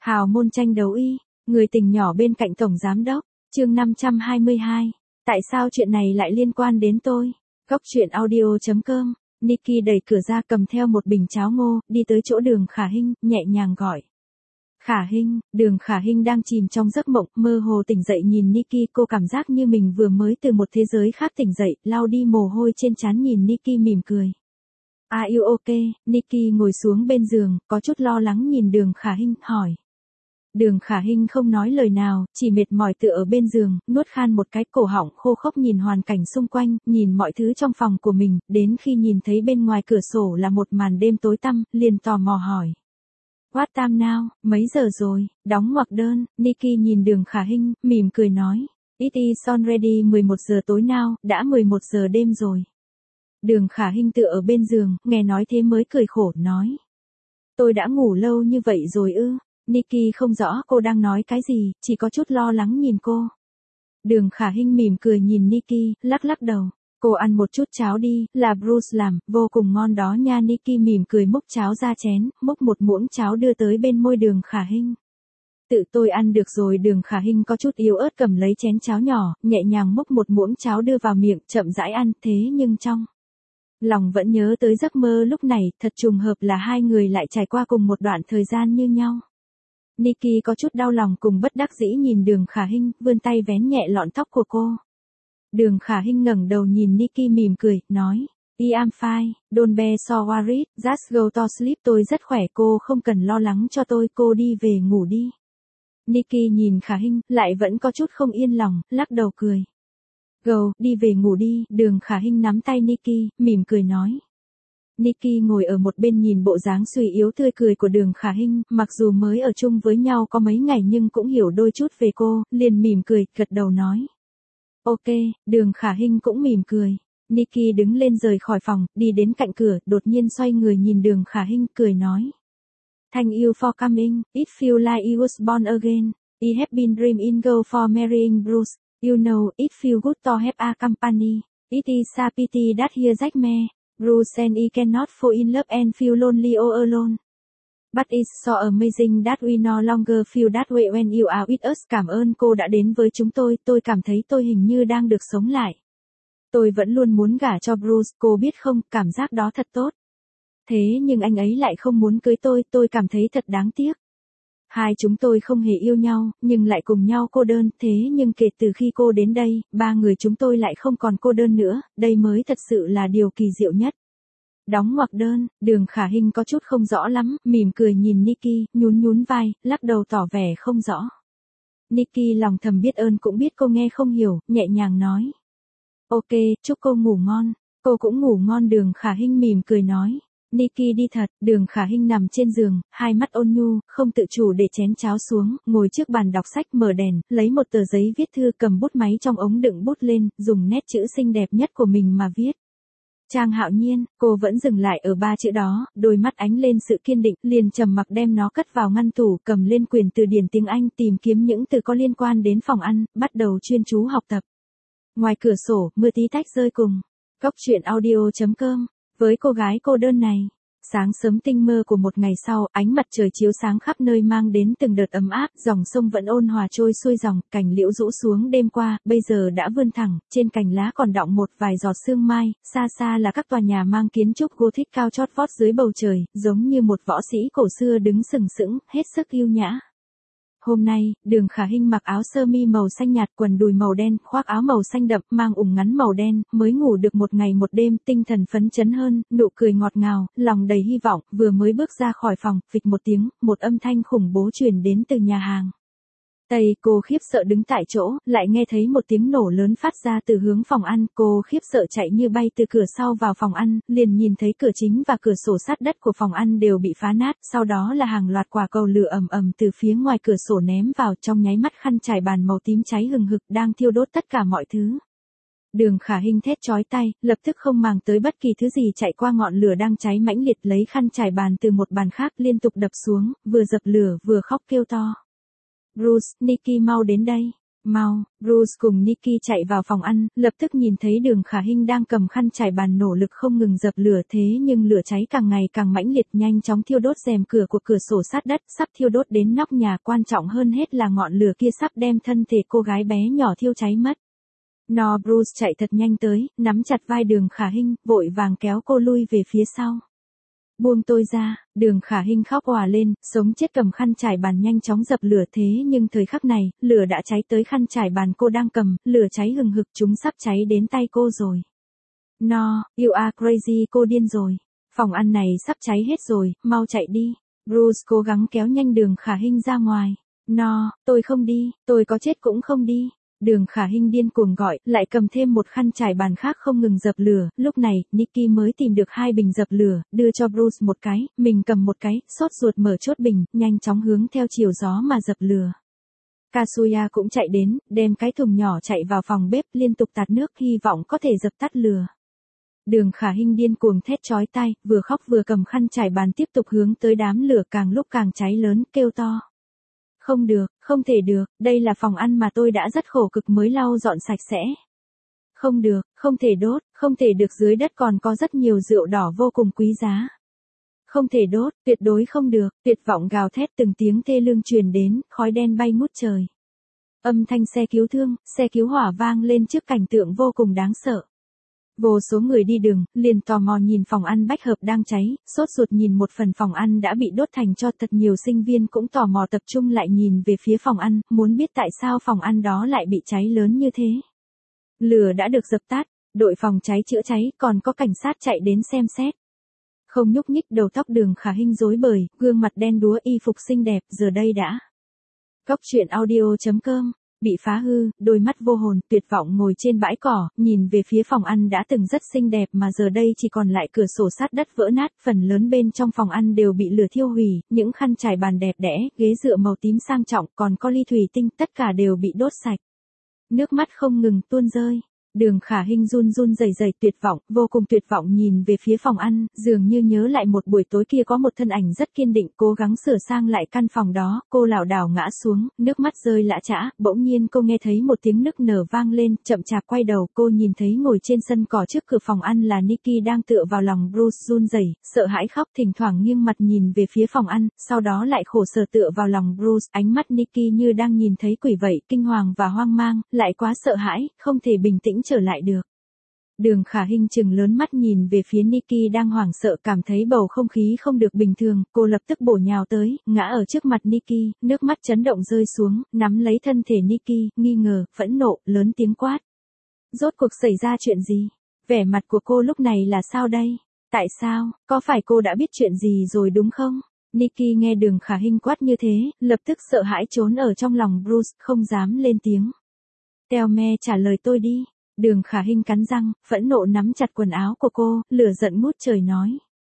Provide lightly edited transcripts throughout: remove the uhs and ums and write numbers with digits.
Hào môn tranh đấu y, người tình nhỏ bên cạnh tổng giám đốc, chương 522. Tại sao chuyện này lại liên quan đến tôi? Góc truyện audio.com. Nikki đẩy cửa ra cầm theo một bình cháo ngô, đi tới chỗ Đường Khả Hinh, nhẹ nhàng gọi. Khả Hinh. Đường Khả Hinh đang chìm trong giấc mộng, mơ hồ tỉnh dậy nhìn Nikki, cô cảm giác như mình vừa mới từ một thế giới khác tỉnh dậy, lau đi mồ hôi trên trán nhìn Nikki mỉm cười. Are you okay? Nikki ngồi xuống bên giường, có chút lo lắng nhìn Đường Khả Hinh, hỏi. Đường Khả Hinh không nói lời nào, chỉ mệt mỏi tựa ở bên giường, nuốt khan một cái, cổ họng khô khốc nhìn hoàn cảnh xung quanh, nhìn mọi thứ trong phòng của mình, đến khi nhìn thấy bên ngoài cửa sổ là một màn đêm tối tăm, liền tò mò hỏi. What time now? Mấy giờ rồi? Đóng ngoặc đơn. Nikki nhìn Đường Khả Hinh, mỉm cười nói. It is already 11 giờ tối now, đã 11 giờ đêm rồi. Đường Khả Hinh tựa ở bên giường, nghe nói thế mới cười khổ, nói. Tôi đã ngủ lâu như vậy rồi ư? Nikki không rõ cô đang nói cái gì, chỉ có chút lo lắng nhìn cô. Đường Khả Hinh mỉm cười nhìn Nikki, lắc lắc đầu. Cô ăn một chút cháo đi, là Bruce làm, vô cùng ngon đó nha. Nikki mỉm cười múc cháo ra chén, múc một muỗng cháo đưa tới bên môi Đường Khả Hinh. Tự tôi ăn được rồi. Đường Khả Hinh có chút yếu ớt cầm lấy chén cháo nhỏ, nhẹ nhàng múc một muỗng cháo đưa vào miệng, chậm rãi ăn, thế nhưng trong lòng vẫn nhớ tới giấc mơ lúc này, thật trùng hợp là hai người lại trải qua cùng một đoạn thời gian như nhau. Nikki có chút đau lòng cùng bất đắc dĩ nhìn Đường Khả Hinh, vươn tay vén nhẹ lọn tóc của cô. Đường Khả Hinh ngẩng đầu nhìn Nikki mỉm cười, nói, I am fine, don't be so worried, just go to sleep. Tôi rất khỏe, cô không cần lo lắng cho tôi, cô đi về ngủ đi. Nikki nhìn Khả Hinh, lại vẫn có chút không yên lòng, lắc đầu cười. Go, đi về ngủ đi. Đường Khả Hinh nắm tay Nikki, mỉm cười nói. Nikki ngồi ở một bên nhìn bộ dáng suy yếu tươi cười của Đường Khả Hinh, mặc dù mới ở chung với nhau có mấy ngày nhưng cũng hiểu đôi chút về cô, liền mỉm cười, gật đầu nói. Ok. Đường Khả Hinh cũng mỉm cười. Nikki đứng lên rời khỏi phòng, đi đến cạnh cửa, đột nhiên xoay người nhìn Đường Khả Hinh, cười nói. Thank you for coming, it feel like you was born again, I have been dreaming go for marrying Bruce, you know, it feel good to have a company, it is a pity that here Jack me. Bruce and I cannot fall in love and feel lonely all alone. But it's so amazing that we no longer feel that way when you are with us. Cảm ơn cô đã đến với chúng tôi cảm thấy tôi hình như đang được sống lại. Tôi vẫn luôn muốn gả cho Bruce, cô biết không, cảm giác đó thật tốt. Thế nhưng anh ấy lại không muốn cưới tôi cảm thấy thật đáng tiếc. Hai chúng tôi không hề yêu nhau, nhưng lại cùng nhau cô đơn, thế nhưng kể từ khi cô đến đây, ba người chúng tôi lại không còn cô đơn nữa, đây mới thật sự là điều kỳ diệu nhất. Đóng ngoặc đơn. Đường Khả Hinh có chút không rõ lắm, mỉm cười nhìn Nikki, nhún vai, lắc đầu tỏ vẻ không rõ. Nikki lòng thầm biết ơn cũng biết cô nghe không hiểu, nhẹ nhàng nói. Ok, chúc cô ngủ ngon. Cô cũng ngủ ngon. Đường Khả Hinh mỉm cười nói. Nikki đi thật. Đường Khả Hinh nằm trên giường, hai mắt ôn nhu, không tự chủ để chén cháo xuống, ngồi trước bàn đọc sách, mở đèn, lấy một tờ giấy viết thư, cầm bút máy trong ống đựng bút lên, dùng nét chữ xinh đẹp nhất của mình mà viết. Trang Hạo Nhiên. Cô vẫn dừng lại ở ba chữ đó, đôi mắt ánh lên sự kiên định, liền trầm mặc đem nó cất vào ngăn tủ, cầm lên quyển từ điển tiếng Anh, tìm kiếm những từ có liên quan đến phòng ăn, bắt đầu chuyên chú học tập. Ngoài cửa sổ, mưa tí tách rơi cùng. Góc truyện audio.com. Với cô gái cô đơn này, sáng sớm tinh mơ của một ngày sau, ánh mặt trời chiếu sáng khắp nơi mang đến từng đợt ấm áp, dòng sông vẫn ôn hòa trôi xuôi dòng, cành liễu rũ xuống đêm qua, bây giờ đã vươn thẳng, trên cành lá còn đọng một vài giọt sương mai, xa xa là các tòa nhà mang kiến trúc Gothic cao chót vót dưới bầu trời, giống như một võ sĩ cổ xưa đứng sừng sững, hết sức yêu nhã. Hôm nay, Đường Khả Hinh mặc áo sơ mi màu xanh nhạt, quần đùi màu đen, khoác áo màu xanh đậm, mang ủng ngắn màu đen, mới ngủ được một ngày một đêm, tinh thần phấn chấn hơn, nụ cười ngọt ngào, lòng đầy hy vọng, vừa mới bước ra khỏi phòng, phịch một tiếng, một âm thanh khủng bố truyền đến từ nhà hàng. Tây, cô khiếp sợ đứng tại chỗ, lại nghe thấy một tiếng nổ lớn phát ra từ hướng phòng ăn, cô khiếp sợ chạy như bay từ cửa sau vào phòng ăn, liền nhìn thấy cửa chính và cửa sổ sát đất của phòng ăn đều bị phá nát, sau đó là hàng loạt quả cầu lửa ầm ầm từ phía ngoài cửa sổ ném vào, trong nháy mắt khăn trải bàn màu tím cháy hừng hực đang thiêu đốt tất cả mọi thứ. Đường Khả Hinh thét chói tai, lập tức không màng tới bất kỳ thứ gì chạy qua ngọn lửa đang cháy mãnh liệt, lấy khăn trải bàn từ một bàn khác liên tục đập xuống, vừa dập lửa vừa khóc kêu to. Bruce, Nikki mau đến đây. Mau, Bruce cùng Nikki chạy vào phòng ăn, lập tức nhìn thấy Đường Khả Hinh đang cầm khăn trải bàn nỗ lực không ngừng dập lửa thế nhưng lửa cháy càng ngày càng mãnh liệt nhanh chóng thiêu đốt rèm cửa của cửa sổ sát đất, sắp thiêu đốt đến nóc nhà, quan trọng hơn hết là ngọn lửa kia sắp đem thân thể cô gái bé nhỏ thiêu cháy mất. Bruce chạy thật nhanh tới, nắm chặt vai Đường Khả Hinh, vội vàng kéo cô lui về phía sau. Buông tôi ra, Đường Khả Hinh khóc òa lên, sống chết cầm khăn trải bàn nhanh chóng dập lửa thế nhưng thời khắc này, lửa đã cháy tới khăn trải bàn cô đang cầm, lửa cháy hừng hực chúng sắp cháy đến tay cô rồi. You are crazy, cô điên rồi. Phòng ăn này sắp cháy hết rồi, mau chạy đi. Bruce cố gắng kéo nhanh Đường Khả Hinh ra ngoài. Tôi không đi, tôi có chết cũng không đi. Đường Khả Hinh điên cuồng gọi, lại cầm thêm một khăn trải bàn khác không ngừng dập lửa, lúc này, Nikki mới tìm được 2 bình dập lửa, đưa cho Bruce một cái, mình cầm một cái, sốt ruột mở chốt bình, nhanh chóng hướng theo chiều gió mà dập lửa. Kazuya cũng chạy đến, đem cái thùng nhỏ chạy vào phòng bếp liên tục tạt nước hy vọng có thể dập tắt lửa. Đường Khả Hinh điên cuồng thét chói tai, vừa khóc vừa cầm khăn trải bàn tiếp tục hướng tới đám lửa càng lúc càng cháy lớn, kêu to. Không được, không thể được, đây là phòng ăn mà tôi đã rất khổ cực mới lau dọn sạch sẽ. Không được, không thể đốt, không thể được, dưới đất còn có rất nhiều rượu đỏ vô cùng quý giá. Không thể đốt, tuyệt đối không được, tuyệt vọng gào thét từng tiếng thê lương truyền đến, khói đen bay ngút trời. Âm thanh xe cứu thương, xe cứu hỏa vang lên trước cảnh tượng vô cùng đáng sợ. Vô số người đi đường, liền tò mò nhìn phòng ăn Bách Hợp đang cháy, sốt ruột nhìn một phần phòng ăn đã bị đốt thành tro, thật nhiều sinh viên cũng tò mò tập trung lại nhìn về phía phòng ăn, muốn biết tại sao phòng ăn đó lại bị cháy lớn như thế. Lửa đã được dập tắt, đội phòng cháy chữa cháy, còn có cảnh sát chạy đến xem xét. Không nhúc nhích, đầu tóc Đường Khả Hinh rối bời, gương mặt đen đúa, y phục xinh đẹp, giờ đây đã. Góc truyện audio.com bị phá hư, đôi mắt vô hồn, tuyệt vọng ngồi trên bãi cỏ, nhìn về phía phòng ăn đã từng rất xinh đẹp mà giờ đây chỉ còn lại cửa sổ sát đất vỡ nát, phần lớn bên trong phòng ăn đều bị lửa thiêu hủy, những khăn trải bàn đẹp đẽ, ghế dựa màu tím sang trọng, còn có ly thủy tinh, tất cả đều bị đốt sạch. Nước mắt không ngừng tuôn rơi. Đường Khả Hinh run run rẩy rẩy tuyệt vọng, vô cùng tuyệt vọng nhìn về phía phòng ăn, dường như nhớ lại một buổi tối kia có một thân ảnh rất kiên định cố gắng sửa sang lại căn phòng đó, cô lảo đảo ngã xuống, nước mắt rơi lã chã, bỗng nhiên cô nghe thấy một tiếng nức nở vang lên, chậm chạp quay đầu, cô nhìn thấy ngồi trên sân cỏ trước cửa phòng ăn là Nikki đang tựa vào lòng Bruce run rẩy, sợ hãi khóc, thỉnh thoảng nghiêng mặt nhìn về phía phòng ăn, sau đó lại khổ sở tựa vào lòng Bruce, ánh mắt Nikki như đang nhìn thấy quỷ vậy, kinh hoàng và hoang mang, lại quá sợ hãi, không thể bình tĩnh trở lại được. Đường Khả Hinh trừng lớn mắt nhìn về phía Nikki đang hoảng sợ, cảm thấy bầu không khí không được bình thường, cô lập tức bổ nhào tới, ngã ở trước mặt Nikki, nước mắt chấn động rơi xuống, nắm lấy thân thể Nikki, nghi ngờ, phẫn nộ, lớn tiếng quát. Rốt cuộc xảy ra chuyện gì? Vẻ mặt của cô lúc này là sao đây? Tại sao? Có phải cô đã biết chuyện gì rồi đúng không? Nikki nghe Đường Khả Hinh quát như thế, lập tức sợ hãi trốn ở trong lòng Bruce, không dám lên tiếng. Tell me, trả lời tôi đi. Đường Khả Hinh cắn răng, phẫn nộ nắm chặt quần áo của cô, lửa giận ngút trời nói.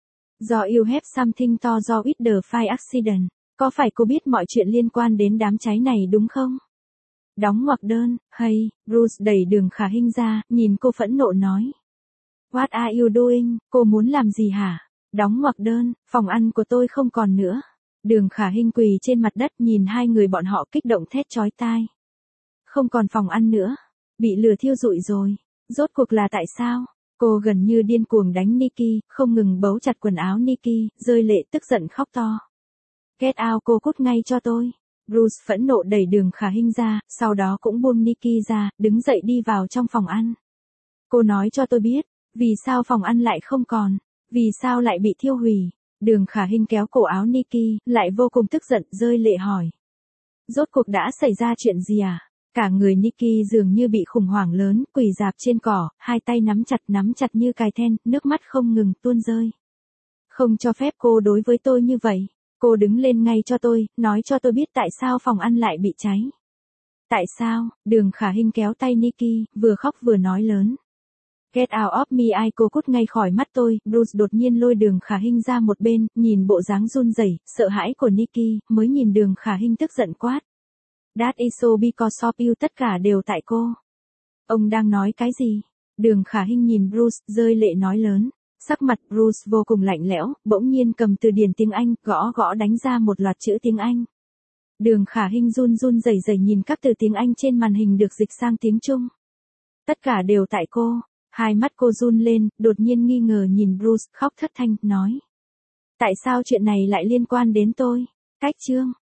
Do you have something to do with the fire accident. Có phải cô biết mọi chuyện liên quan đến đám cháy này đúng không? Đóng ngoặc đơn, hay, Bruce đẩy Đường Khả Hinh ra, nhìn cô phẫn nộ nói. What are you doing, cô muốn làm gì hả? Đóng ngoặc đơn, phòng ăn của tôi không còn nữa. Đường Khả Hinh quỳ trên mặt đất nhìn hai người bọn họ kích động thét chói tai. Không còn phòng ăn nữa. Bị lửa thiêu rụi rồi. Rốt cuộc là tại sao? Cô gần như điên cuồng đánh Nikki, không ngừng bấu chặt quần áo Nikki, rơi lệ tức giận khóc to. Get out, cô cút ngay cho tôi. Bruce phẫn nộ đẩy Đường Khả Hinh ra, sau đó cũng buông Nikki ra, đứng dậy đi vào trong phòng ăn. Cô nói cho tôi biết, vì sao phòng ăn lại không còn? Vì sao lại bị thiêu hủy? Đường Khả Hinh kéo cổ áo Nikki, lại vô cùng tức giận, rơi lệ hỏi. Rốt cuộc đã xảy ra chuyện gì à? Cả người Nikki dường như bị khủng hoảng lớn, quỳ rạp trên cỏ, hai tay nắm chặt như cài then, nước mắt không ngừng tuôn rơi. Không cho phép cô đối với tôi như vậy. Cô đứng lên ngay cho tôi, nói cho tôi biết tại sao phòng ăn lại bị cháy. Tại sao? Đường Khả Hinh kéo tay Nikki, vừa khóc vừa nói lớn. Get out of me, cô cút ngay khỏi mắt tôi. Bruce đột nhiên lôi Đường Khả Hinh ra một bên, nhìn bộ dáng run rẩy, sợ hãi của Nikki, mới nhìn Đường Khả Hinh tức giận quát. That is so because of you, tất cả đều tại cô. Ông đang nói cái gì? Đường Khả Hinh nhìn Bruce, rơi lệ nói lớn. Sắc mặt Bruce vô cùng lạnh lẽo, bỗng nhiên cầm từ điển tiếng Anh, gõ đánh ra một loạt chữ tiếng Anh. Đường Khả Hinh run run rẩy rẩy nhìn các từ tiếng Anh trên màn hình được dịch sang tiếng Trung. Tất cả đều tại cô. Hai mắt cô run lên, đột nhiên nghi ngờ nhìn Bruce, khóc thất thanh, nói. Tại sao chuyện này lại liên quan đến tôi? Cách chương.